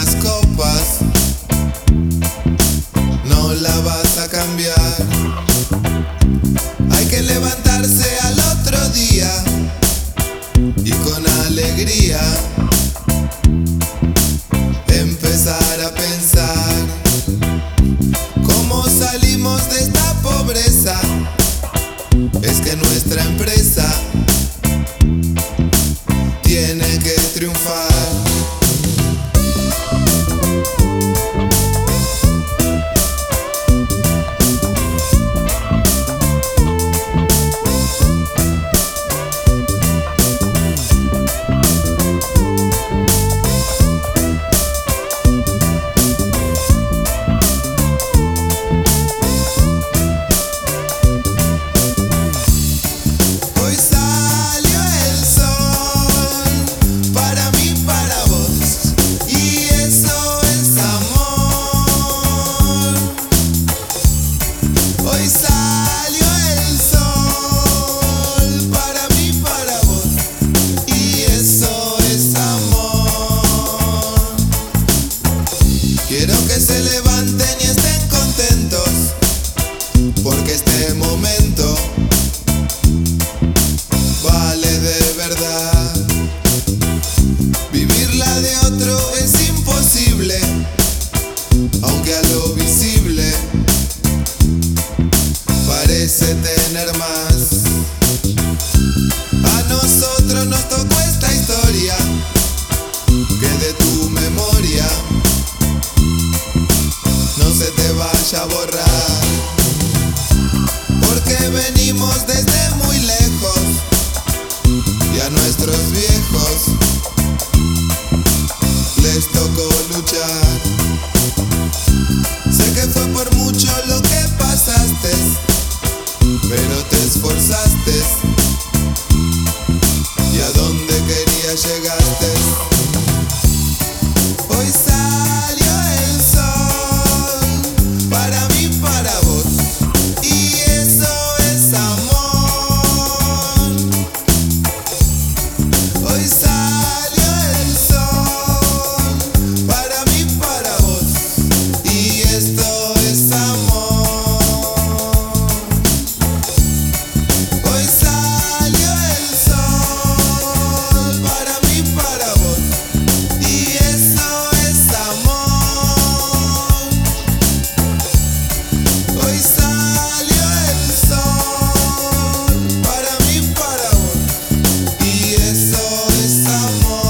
las copas no la vas a cambiar. Hay que levantarse al otro día y con alegría empezar a pensar cómo salimos de esta pobreza. Es que nuestra empresa tiene que triunfar. Hoy salió el sol para mí, para vos, y eso es amor. Quiero que se levanten y estén contentos, porque este momento vale de verdad. Vivirla de otro es imposible, aunque a lo visible parece tener más. A nosotros nos tocó esta historia, que de tu memoria no se te vaya a borrar, porque venimos desde muy lejos y a nuestros viejos les tocó luchar. Sé que fue por mucho lo que pasaste, pero te esforzaste y a donde querías llegaste. Hoy salió el sol para mí, para vos, y eso es amor. Hoy salió el sol para mí, para vos, y esto es amor. Hoy salió el sol para mí, para vos, y eso es amor. Hoy salió el sol para mí, para vos, y eso es amor.